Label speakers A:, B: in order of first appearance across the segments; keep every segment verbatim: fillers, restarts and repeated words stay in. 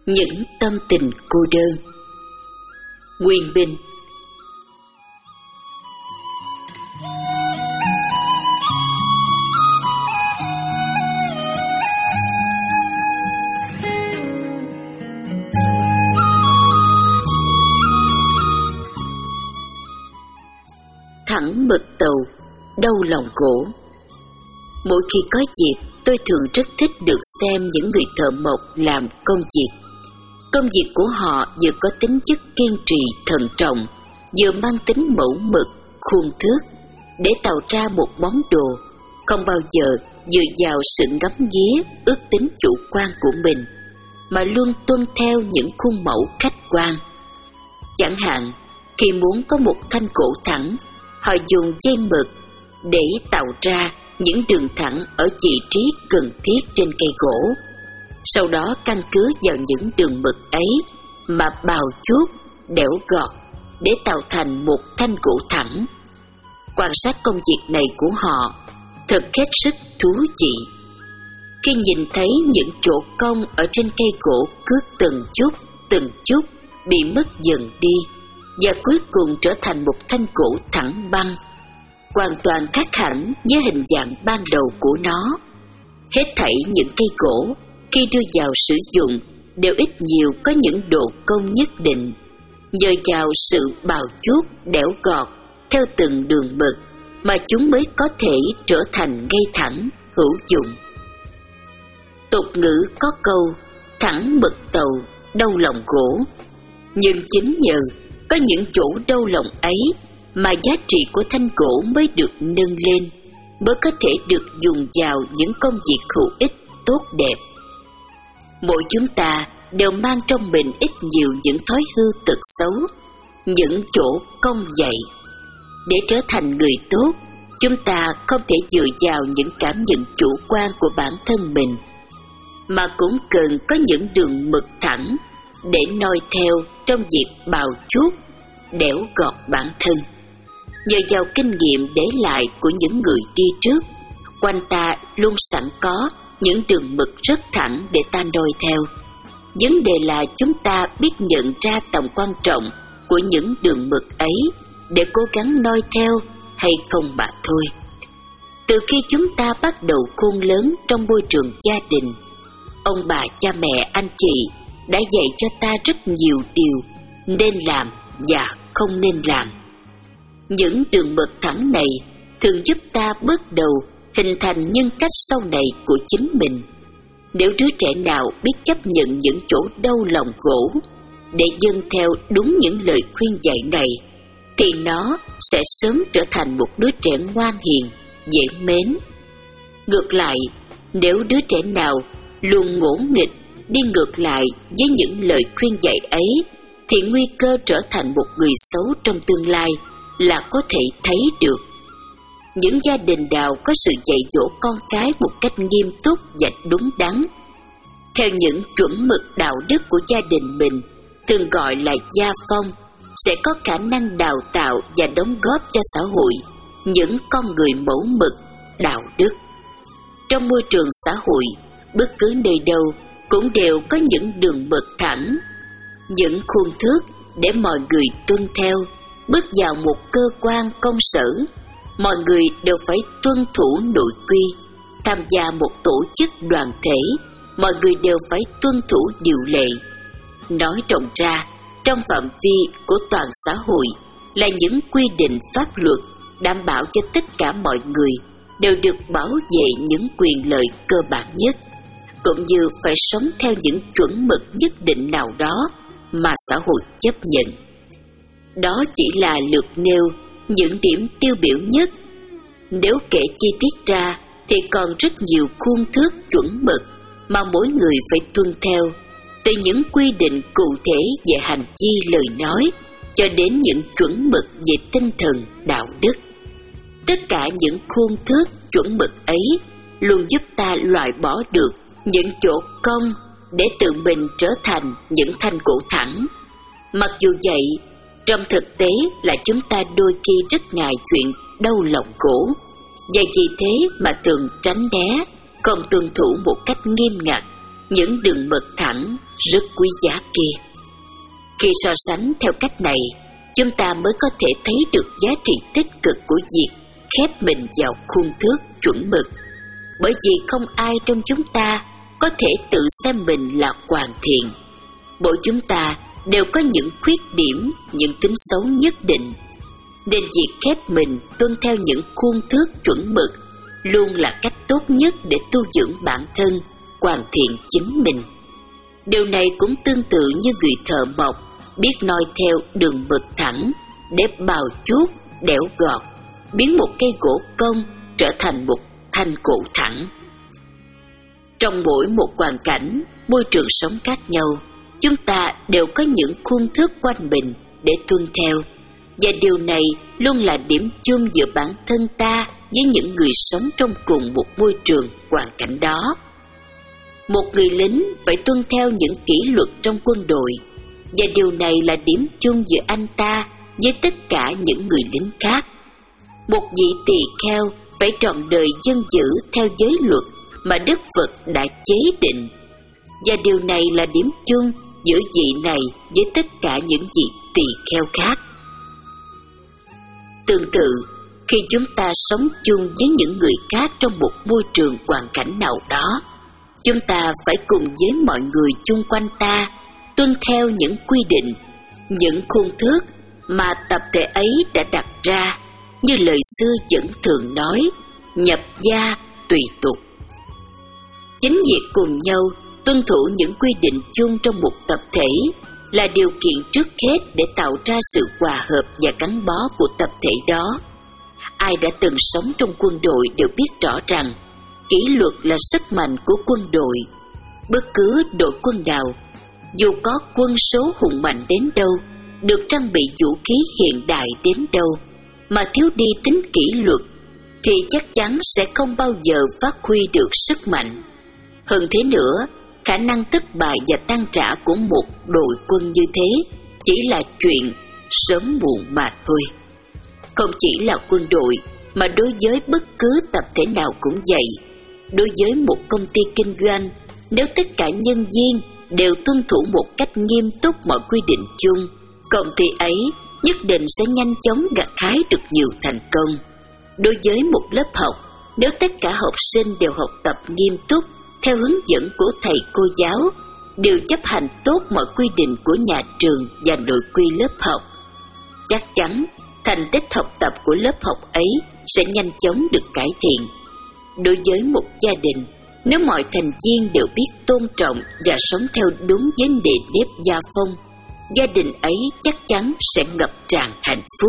A: Những tâm tình cô đơn. Quyền Bình. Thẳng mực tàu, đau lòng gỗ. Mỗi khi có dịp, tôi thường rất thích được xem những người thợ mộc làm công việc. Công việc của họ vừa có tính chất kiên trì, thận trọng, vừa mang tính mẫu mực, khuôn thước, để tạo ra một món đồ, không bao giờ dựa vào sự ngắm nghía, ước tính chủ quan của mình, mà luôn tuân theo những khuôn mẫu khách quan. Chẳng hạn, khi muốn có một thanh gỗ thẳng, họ dùng dây mực để tạo ra những đường thẳng ở vị trí cần thiết trên cây gỗ. Sau đó căn cứ vào những đường mực ấy mà bào chuốt, đẽo gọt để tạo thành một thanh gỗ thẳng. Quan sát công việc này của họ thật hết sức thú vị. Khi nhìn thấy những chỗ cong ở trên cây gỗ cứ từng chút, từng chút bị mất dần đi, và cuối cùng trở thành một thanh gỗ thẳng băng, hoàn toàn khác hẳn với hình dạng ban đầu của nó. Hết thảy những cây gỗ khi đưa vào sử dụng đều ít nhiều có những độ cong nhất định, nhờ vào sự bào chuốt, đẽo gọt theo từng đường mực mà chúng mới có thể trở thành ngay thẳng, hữu dụng. Tục ngữ có câu thẳng mực tàu, đau lòng gỗ. Nhưng chính nhờ có những chỗ đau lòng ấy mà giá trị của thanh gỗ mới được nâng lên, mới có thể được dùng vào những công việc hữu ích tốt đẹp. Mỗi chúng ta đều mang trong mình ít nhiều những thói hư tật xấu, những chỗ cong dậy. Để trở thành người tốt, chúng ta không thể dựa vào những cảm nhận chủ quan của bản thân mình, mà cũng cần có những đường mực thẳng để noi theo trong việc bào chuốt, đẽo gọt bản thân. Nhờ vào kinh nghiệm để lại của những người đi trước, quanh ta luôn sẵn có những đường mực rất thẳng để ta noi theo. Vấn đề là chúng ta biết nhận ra tầm quan trọng của những đường mực ấy để cố gắng noi theo hay không mà thôi. Từ khi chúng ta bắt đầu khôn lớn trong môi trường gia đình, ông bà, cha mẹ, anh chị đã dạy cho ta rất nhiều điều nên làm và không nên làm. Những đường mực thẳng này thường giúp ta bước đầu hình thành nhân cách sau này của chính mình. Nếu đứa trẻ nào biết chấp nhận những chỗ đau lòng gỗ để dâng theo đúng những lời khuyên dạy này, thì nó sẽ sớm trở thành một đứa trẻ ngoan hiền, dễ mến. Ngược lại, nếu đứa trẻ nào luôn ngỗ nghịch, đi ngược lại với những lời khuyên dạy ấy, thì nguy cơ trở thành một người xấu trong tương lai là có thể thấy được. Những gia đình nào có sự dạy dỗ con cái một cách nghiêm túc và đúng đắn, theo những chuẩn mực đạo đức của gia đình mình, thường gọi là gia phong, sẽ có khả năng đào tạo và đóng góp cho xã hội những con người mẫu mực, đạo đức. Trong môi trường xã hội, bất cứ nơi đâu cũng đều có những đường mực thẳng, những khuôn thước để mọi người tuân theo. Bước vào một cơ quan công sở, mọi người đều phải tuân thủ nội quy. Tham gia một tổ chức đoàn thể, mọi người đều phải tuân thủ điều lệ. Nói rộng ra, trong phạm vi của toàn xã hội là những quy định pháp luật đảm bảo cho tất cả mọi người đều được bảo vệ những quyền lợi cơ bản nhất, cũng như phải sống theo những chuẩn mực nhất định nào đó mà xã hội chấp nhận. Đó chỉ là lược nêu những điểm tiêu biểu nhất. Nếu kể chi tiết ra thì còn rất nhiều khuôn thước chuẩn mực mà mỗi người phải tuân theo, từ những quy định cụ thể về hành vi lời nói cho đến những chuẩn mực về tinh thần đạo đức. Tất cả những khuôn thước chuẩn mực ấy luôn giúp ta loại bỏ được những chỗ cong để tự mình trở thành những thanh gỗ thẳng. Mặc dù vậy, trong thực tế là chúng ta đôi khi rất ngại chuyện đau lòng gỗ, và vì thế mà thường tránh né, không tuân thủ một cách nghiêm ngặt những đường mực thẳng rất quý giá kia. Khi so sánh theo cách này, chúng ta mới có thể thấy được giá trị tích cực của việc khép mình vào khuôn thước chuẩn mực. Bởi vì không ai trong chúng ta có thể tự xem mình là hoàn thiện. Mỗi chúng ta đều có những khuyết điểm, những tính xấu nhất định. Nên việc khép mình tuân theo những khuôn thước chuẩn mực luôn là cách tốt nhất để tu dưỡng bản thân, hoàn thiện chính mình. Điều này cũng tương tự như người thợ mộc biết noi theo đường mực thẳng để bào chuốt, đẽo gọt, biến một cây gỗ cong trở thành một thanh gỗ thẳng. Trong mỗi một hoàn cảnh, môi trường sống khác nhau, chúng ta đều có những khuôn thước quanh mình để tuân theo, và điều này luôn là điểm chung giữa bản thân ta với những người sống trong cùng một môi trường hoàn cảnh đó. Một người lính phải tuân theo những kỷ luật trong quân đội, và điều này là điểm chung giữa anh ta với tất cả những người lính khác. Một vị tỳ kheo phải trọn đời dân giữ theo giới luật mà Đức Phật đã chế định, và điều này là điểm chung giữa vị này với tất cả những vị tỳ kheo khác. Tương tự, khi chúng ta sống chung với những người khác trong một môi trường hoàn cảnh nào đó, chúng ta phải cùng với mọi người chung quanh ta tuân theo những quy định, những khuôn thước mà tập thể ấy đã đặt ra, như lời xưa vẫn thường nói, nhập gia tùy tục. Chính việc cùng nhau tuân thủ những quy định chung trong một tập thể là điều kiện trước hết để tạo ra sự hòa hợp và gắn bó của tập thể đó. Ai đã từng sống trong quân đội đều biết rõ rằng kỷ luật là sức mạnh của quân đội. Bất cứ đội quân nào, dù có quân số hùng mạnh đến đâu, được trang bị vũ khí hiện đại đến đâu, mà thiếu đi tính kỷ luật, thì chắc chắn sẽ không bao giờ phát huy được sức mạnh. Hơn thế nữa, khả năng thất bại và tan rã của một đội quân như thế chỉ là chuyện sớm muộn mà thôi. Không chỉ là quân đội, mà đối với bất cứ tập thể nào cũng vậy. Đối với một công ty kinh doanh, nếu tất cả nhân viên đều tuân thủ một cách nghiêm túc mọi quy định chung, công ty ấy nhất định sẽ nhanh chóng gặt hái được nhiều thành công. Đối với một lớp học, nếu tất cả học sinh đều học tập nghiêm túc theo hướng dẫn của thầy cô giáo, đều chấp hành tốt mọi quy định của nhà trường và nội quy lớp học, chắc chắn thành tích học tập của lớp học ấy sẽ nhanh chóng được cải thiện. Đối với một gia đình, nếu mọi thành viên đều biết tôn trọng và sống theo đúng vấn đề nếp gia phong, gia đình ấy chắc chắn sẽ ngập tràn hạnh phúc.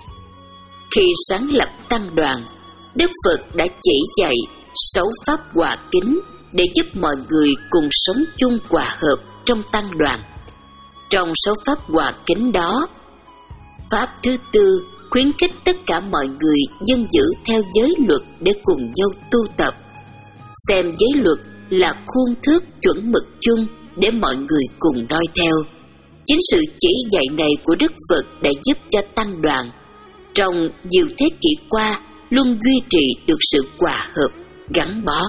A: Khi sáng lập tăng đoàn, Đức Phật đã chỉ dạy sáu pháp hòa kính để giúp mọi người cùng sống chung hòa hợp trong tăng đoàn. Trong sáu pháp hòa kính đó, pháp thứ tư khuyến khích tất cả mọi người dân giữ theo giới luật để cùng nhau tu tập, xem giới luật là khuôn thước chuẩn mực chung để mọi người cùng noi theo. Chính sự chỉ dạy này của Đức Phật đã giúp cho tăng đoàn trong nhiều thế kỷ qua luôn duy trì được sự hòa hợp, gắn bó.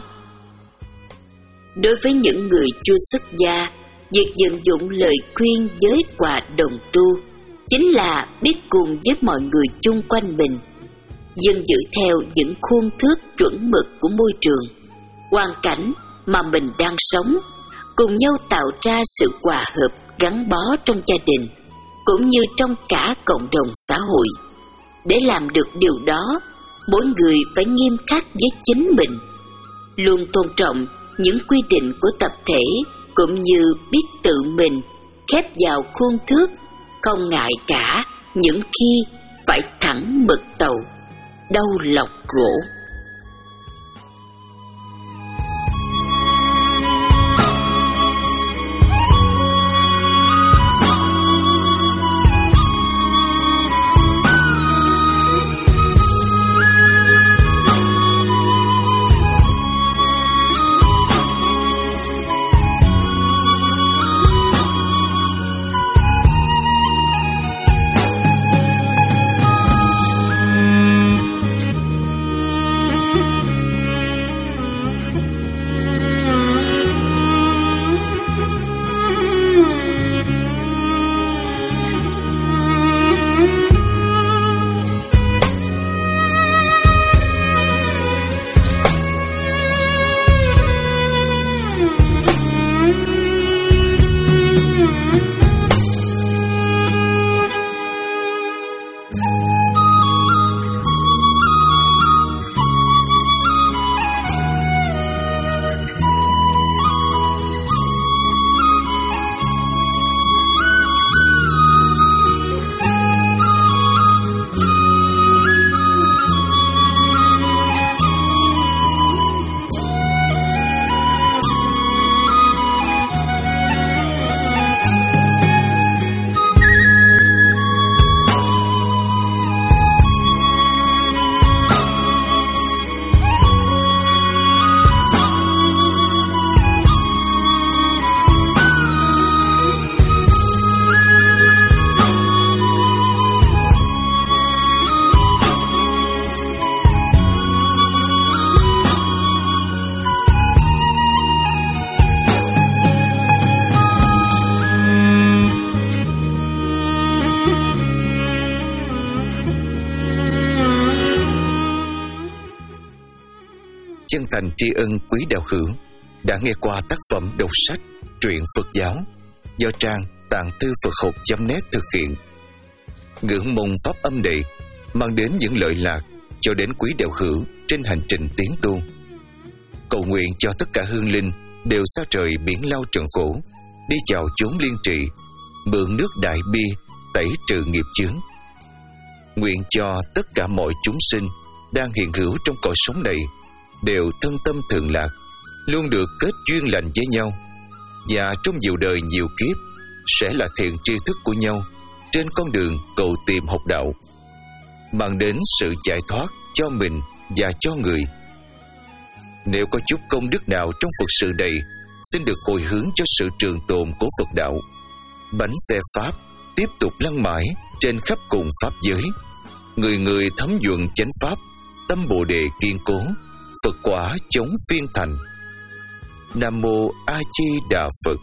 A: Đối với những người chưa xuất gia, việc vận dụng lời khuyên giới hòa đồng tu chính là biết cùng với mọi người chung quanh mình, dân giữ theo những khuôn thước chuẩn mực của môi trường, hoàn cảnh mà mình đang sống, cùng nhau tạo ra sự hòa hợp, gắn bó trong gia đình, cũng như trong cả cộng đồng xã hội. Để làm được điều đó, mỗi người phải nghiêm khắc với chính mình, luôn tôn trọng những quy định của tập thể, cũng như biết tự mình khép vào khuôn thước, không ngại cả những khi phải thẳng mực tàu, đau lòng gỗ.
B: chân thành tri ân quý đạo hữu đã nghe qua tác phẩm đọc sách truyện Phật giáo do trang tạng thư Phật học chấm net thực hiện. Ngưỡng mong pháp âm này mang đến những lợi lạc cho đến quý đạo hữu trên hành trình tiến tu. Cầu nguyện cho tất cả hương linh đều xa trời biển lao trần khổ, đi chào chốn liên trị, mượn nước đại bi tẩy trừ nghiệp chướng. Nguyện cho tất cả mọi chúng sinh đang hiện hữu trong cõi sống này đều thân tâm thường lạc, luôn được kết duyên lành với nhau, và trong nhiều đời nhiều kiếp sẽ là thiện tri thức của nhau trên con đường cầu tìm học đạo, mang đến sự giải thoát cho mình và cho người. Nếu có chút công đức nào trong Phật sự này, xin được hồi hướng cho sự trường tồn của Phật đạo. Bánh xe Pháp tiếp tục lăn mãi trên khắp cùng Pháp giới, người người thấm nhuận chánh Pháp, tâm Bồ Đề kiên cố, Phật quả chống phiên thành. Nam Mô A Di Đà Phật.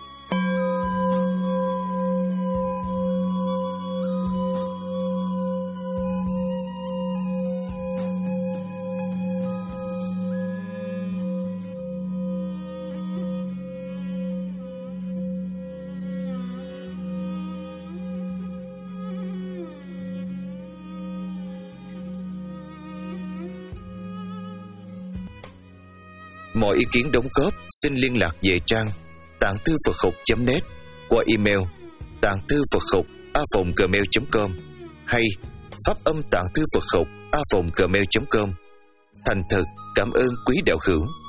B: Mọi ý kiến đóng góp xin liên lạc về trang tạng thư Phật học chấm net qua email tạng thư Phật học a còng gmail chấm com hay pháp âm tạng thư Phật học a còng gmail chấm com. Thành thật cảm ơn quý đạo hữu.